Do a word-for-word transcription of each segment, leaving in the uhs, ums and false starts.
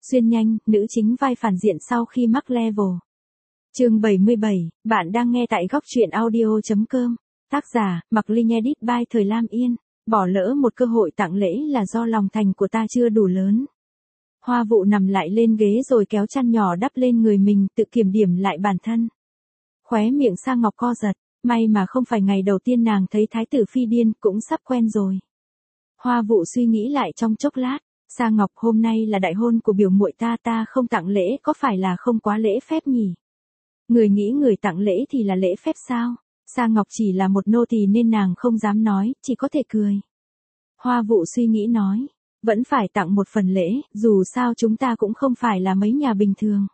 Xuyên nhanh, nữ chính vai phản diện sau khi mắc level. Chương bảy mươi bảy, bạn đang nghe tại góc truyện audio chấm com. Tác giả, Mặc Linh Edit by Thời Lam Yên. Bỏ lỡ một cơ hội tặng lễ là do lòng thành của ta chưa đủ lớn. Hoa Vụ nằm lại lên ghế rồi kéo chăn nhỏ đắp lên người mình, tự kiểm điểm lại bản thân. Khóe miệng Sa Ngọc co giật, may mà không phải ngày đầu tiên nàng thấy Thái tử Phi điên, cũng sắp quen rồi. Hoa Vụ suy nghĩ lại trong chốc lát. Sa Ngọc, hôm nay là đại hôn của biểu muội ta, ta không tặng lễ có phải là không quá lễ phép nhỉ? Người nghĩ người tặng lễ thì là lễ phép sao? Sa Ngọc chỉ là một nô tỳ nên nàng không dám nói, chỉ có thể cười. Hoa Vụ suy nghĩ nói, vẫn phải tặng một phần lễ, dù sao chúng ta cũng không phải là mấy nhà bình thường.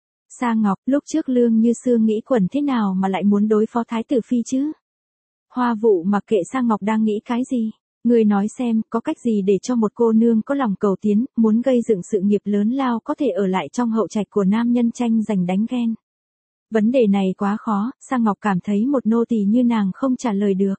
Sa Ngọc, lúc trước Lương Như Sương nghĩ quẩn thế nào mà lại muốn đối phó Thái tử Phi chứ? Hoa Vụ mặc kệ Sa Ngọc đang nghĩ cái gì. Ngươi nói xem, có cách gì để cho một cô nương có lòng cầu tiến, muốn gây dựng sự nghiệp lớn lao có thể ở lại trong hậu trạch của nam nhân tranh giành đánh ghen. Vấn đề này quá khó, Sa Ngọc cảm thấy một nô tỳ như nàng không trả lời được.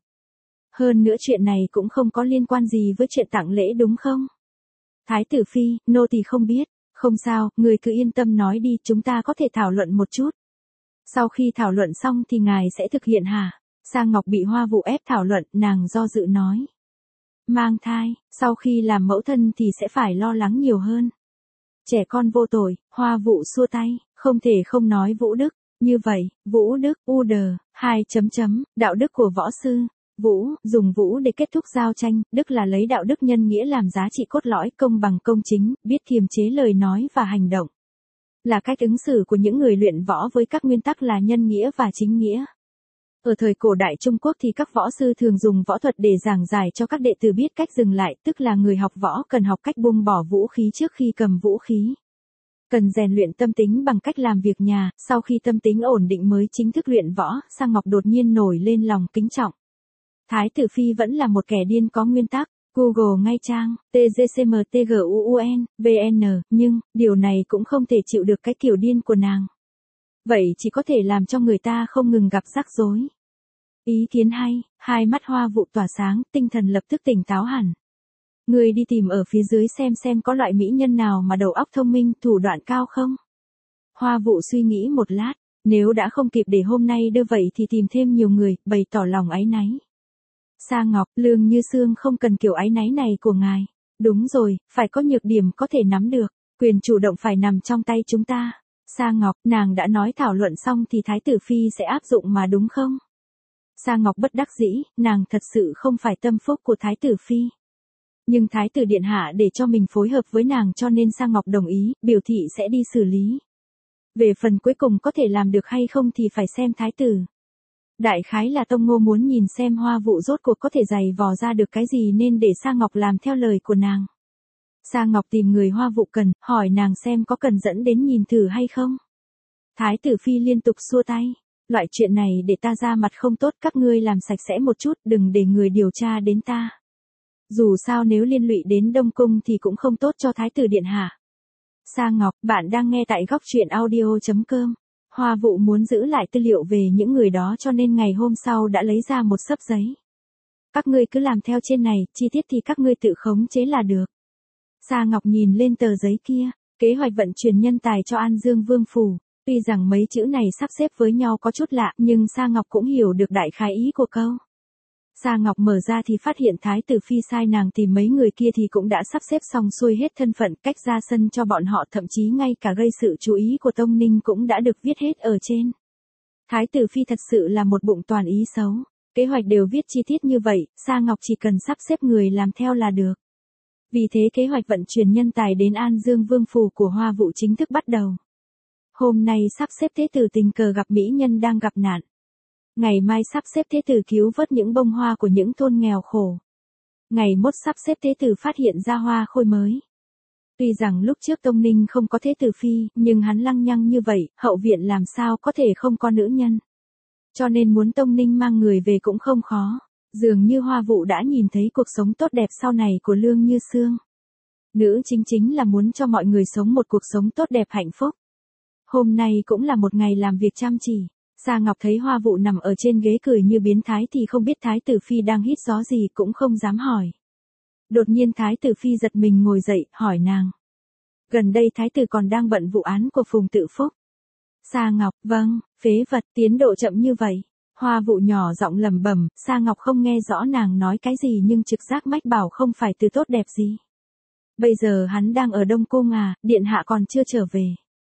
Hơn nữa chuyện này cũng không có liên quan gì với chuyện tặng lễ đúng không? Thái tử Phi, nô tỳ không biết, không sao, người cứ yên tâm nói đi, chúng ta có thể thảo luận một chút. Sau khi thảo luận xong thì ngài sẽ thực hiện hả? Sa Ngọc bị Hoa Vụ ép thảo luận, nàng do dự nói. Mang thai, sau khi làm mẫu thân thì sẽ phải lo lắng nhiều hơn. Trẻ con vô tội, Hoa Vụ xua tay, không thể không nói Vũ Đức, như vậy, Vũ Đức, u đờ, hai chấm chấm, đạo đức của võ sư, Vũ, dùng Vũ để kết thúc giao tranh, Đức là lấy đạo đức nhân nghĩa làm giá trị cốt lõi, công bằng công chính, biết kiềm chế lời nói và hành động. Là cách ứng xử của những người luyện võ với các nguyên tắc là nhân nghĩa và chính nghĩa. Ở thời cổ đại Trung Quốc thì các võ sư thường dùng võ thuật để giảng giải cho các đệ tử biết cách dừng lại, tức là người học võ cần học cách buông bỏ vũ khí trước khi cầm vũ khí. Cần rèn luyện tâm tính bằng cách làm việc nhà, sau khi tâm tính ổn định mới chính thức luyện võ. Sa Ngọc đột nhiên nổi lên lòng kính trọng. Thái tử Phi vẫn là một kẻ điên có nguyên tắc. Google ngay trang, T G C M T G U U N, V N, nhưng, điều này cũng không thể chịu được cái kiểu điên của nàng. Vậy chỉ có thể làm cho người ta không ngừng gặp rắc rối. Ý kiến hay, hai mắt Hoa Vụ tỏa sáng, tinh thần lập tức tỉnh táo hẳn. Người đi tìm ở phía dưới xem xem có loại mỹ nhân nào mà đầu óc thông minh, thủ đoạn cao không? Hoa Vụ suy nghĩ một lát, nếu đã không kịp để hôm nay đưa vậy thì tìm thêm nhiều người, bày tỏ lòng áy náy. Sa Ngọc, Lương Như Sương không cần kiểu áy náy này của ngài. Đúng rồi, phải có nhược điểm có thể nắm được, quyền chủ động phải nằm trong tay chúng ta. Sa Ngọc, nàng đã nói thảo luận xong thì Thái tử Phi sẽ áp dụng mà đúng không? Sa Ngọc bất đắc dĩ, nàng thật sự không phải tâm phúc của Thái tử Phi. Nhưng Thái tử Điện Hạ để cho mình phối hợp với nàng cho nên Sa Ngọc đồng ý, biểu thị sẽ đi xử lý. Về phần cuối cùng có thể làm được hay không thì phải xem Thái tử. Đại khái là Tông Ngô muốn nhìn xem Hoa Vụ rốt cuộc có thể giày vò ra được cái gì nên để Sa Ngọc làm theo lời của nàng. Sa Ngọc tìm người Hoa Vụ cần, hỏi nàng xem có cần dẫn đến nhìn thử hay không. Thái tử Phi liên tục xua tay. Loại chuyện này để ta ra mặt không tốt, các ngươi làm sạch sẽ một chút, đừng để người điều tra đến ta. Dù sao nếu liên lụy đến Đông Cung thì cũng không tốt cho Thái tử Điện Hạ. Sa Ngọc, bạn đang nghe tại góc truyện audio chấm com. Hoa Vụ muốn giữ lại tư liệu về những người đó cho nên ngày hôm sau đã lấy ra một xấp giấy. Các ngươi cứ làm theo trên này, chi tiết thì các ngươi tự khống chế là được. Sa Ngọc nhìn lên tờ giấy kia, kế hoạch vận chuyển nhân tài cho An Dương Vương Phủ. Tuy rằng mấy chữ này sắp xếp với nhau có chút lạ, nhưng Sa Ngọc cũng hiểu được đại khái ý của câu. Sa Ngọc mở ra thì phát hiện Thái tử Phi sai nàng tìm mấy người kia thì cũng đã sắp xếp xong xuôi hết thân phận, cách ra sân cho bọn họ, thậm chí ngay cả gây sự chú ý của Tông Ninh cũng đã được viết hết ở trên. Thái tử Phi thật sự là một bụng toàn ý xấu. Kế hoạch đều viết chi tiết như vậy, Sa Ngọc chỉ cần sắp xếp người làm theo là được. Vì thế kế hoạch vận chuyển nhân tài đến An Dương Vương Phủ của Hoa Vụ chính thức bắt đầu. Hôm nay sắp xếp thế tử tình cờ gặp mỹ nhân đang gặp nạn. Ngày mai sắp xếp thế tử cứu vớt những bông hoa của những thôn nghèo khổ. Ngày mốt sắp xếp thế tử phát hiện ra hoa khôi mới. Tuy rằng lúc trước Tông Ninh không có thế tử Phi, nhưng hắn lăng nhăng như vậy, hậu viện làm sao có thể không có nữ nhân. Cho nên muốn Tông Ninh mang người về cũng không khó. Dường như Hoa Vụ đã nhìn thấy cuộc sống tốt đẹp sau này của Lương Như Sương. Nữ chính chính là muốn cho mọi người sống một cuộc sống tốt đẹp hạnh phúc. Hôm nay cũng là một ngày làm việc chăm chỉ. Sa Ngọc thấy Hoa Vụ nằm ở trên ghế cười như biến thái thì không biết Thái tử Phi đang hít gió gì, cũng không dám hỏi. Đột nhiên Thái tử Phi giật mình ngồi dậy, hỏi nàng. Gần đây thái tử còn đang bận vụ án của Phùng Tự Phúc. Sa Ngọc, vâng, phế vật, tiến độ chậm như vậy. Hoa Vụ nhỏ giọng lẩm bẩm, Sa Ngọc không nghe rõ nàng nói cái gì nhưng trực giác mách bảo không phải từ tốt đẹp gì. Bây giờ hắn đang ở Đông Cung à, điện hạ còn chưa trở về.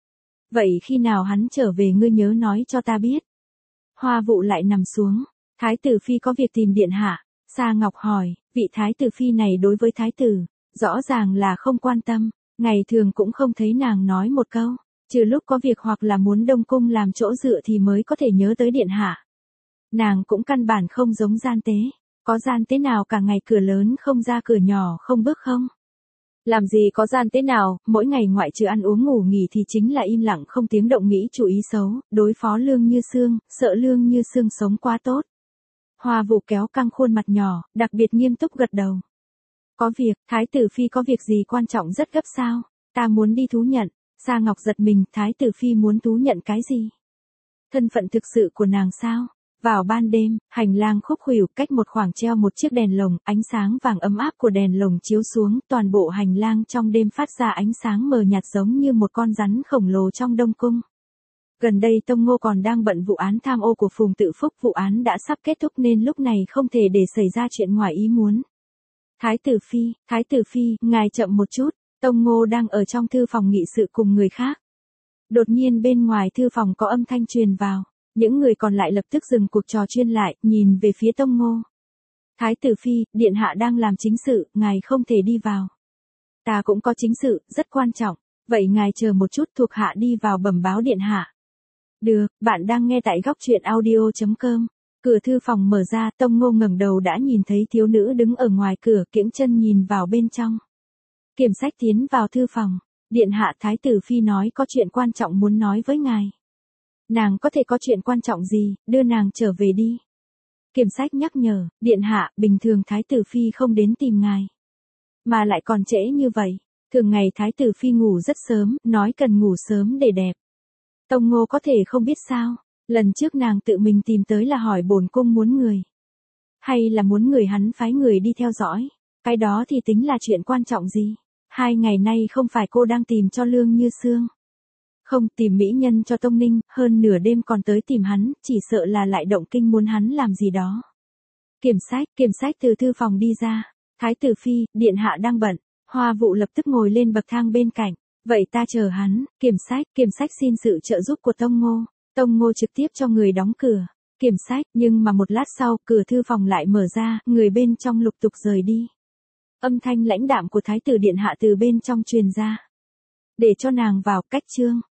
Vậy khi nào hắn trở về ngươi nhớ nói cho ta biết. Hoa Vụ lại nằm xuống, thái tử phi có việc tìm điện hạ. Sa Ngọc hỏi, vị thái tử phi này đối với thái tử, rõ ràng là không quan tâm, ngày thường cũng không thấy nàng nói một câu, trừ lúc có việc hoặc là muốn Đông Cung làm chỗ dựa thì mới có thể nhớ tới điện hạ. Nàng cũng căn bản không giống gian tế, có gian tế nào cả ngày cửa lớn không ra cửa nhỏ không bước không? Làm gì có gian tế nào, mỗi ngày ngoại trừ ăn uống ngủ nghỉ thì chính là im lặng không tiếng động nghĩ chủ ý xấu, đối phó Lương Như Sương, sợ Lương Như Sương sống quá tốt. Hoa Vụ kéo căng khuôn mặt nhỏ, đặc biệt nghiêm túc gật đầu. Có việc, thái tử phi có việc gì quan trọng rất gấp sao? Ta muốn đi thú nhận. Sa Ngọc giật mình, thái tử phi muốn thú nhận cái gì? Thân phận thực sự của nàng sao? Vào ban đêm, hành lang khúc khuỷu, cách một khoảng treo một chiếc đèn lồng, ánh sáng vàng ấm áp của đèn lồng chiếu xuống, toàn bộ hành lang trong đêm phát ra ánh sáng mờ nhạt giống như một con rắn khổng lồ trong Đông Cung. Gần đây Tông Ngô còn đang bận vụ án tham ô của Phùng Tự Phúc, vụ án đã sắp kết thúc nên lúc này không thể để xảy ra chuyện ngoài ý muốn. Thái tử phi, thái tử phi, ngài chậm một chút, Tông Ngô đang ở trong thư phòng nghị sự cùng người khác. Đột nhiên bên ngoài thư phòng có âm thanh truyền vào, những người còn lại lập tức dừng cuộc trò chuyện lại, nhìn về phía Tông Ngô. Thái tử phi, điện hạ đang làm chính sự, ngài không thể đi vào. Ta cũng có chính sự, rất quan trọng, vậy ngài chờ một chút, thuộc hạ đi vào bẩm báo điện hạ. Được, bạn đang nghe tại góc truyện audio chấm com. Cửa thư phòng mở ra, Tông Ngô ngẩng đầu đã nhìn thấy thiếu nữ đứng ở ngoài cửa, kiễng chân nhìn vào bên trong. Kiểm Sách tiến vào thư phòng, điện hạ, thái tử phi nói có chuyện quan trọng muốn nói với ngài. Nàng có thể có chuyện quan trọng gì, đưa nàng trở về đi. Kiểm Sách nhắc nhở, điện hạ, bình thường thái tử phi không đến tìm ngài. Mà lại còn trễ như vậy, thường ngày thái tử phi ngủ rất sớm, nói cần ngủ sớm để đẹp. Tông Ngô có thể không biết sao, lần trước nàng tự mình tìm tới là hỏi bổn cung muốn người. Hay là muốn người hắn phái người đi theo dõi, cái đó thì tính là chuyện quan trọng gì. Hai ngày nay không phải cô đang tìm cho Lương Như Sương. Không, tìm mỹ nhân cho Tông Ninh, hơn nửa đêm còn tới tìm hắn, chỉ sợ là lại động kinh muốn hắn làm gì đó. Kiểm Sách, Kiểm Sách từ thư phòng đi ra. Thái tử phi, điện hạ đang bận. Hoa Vụ lập tức ngồi lên bậc thang bên cạnh. Vậy ta chờ hắn. Kiểm Sách, Kiểm Sách xin sự trợ giúp của Tông Ngô. Tông Ngô trực tiếp cho người đóng cửa. Kiểm Sách, nhưng mà một lát sau, cửa thư phòng lại mở ra, người bên trong lục tục rời đi. Âm thanh lãnh đạm của thái tử điện hạ từ bên trong truyền ra. Để cho nàng vào, cách chương.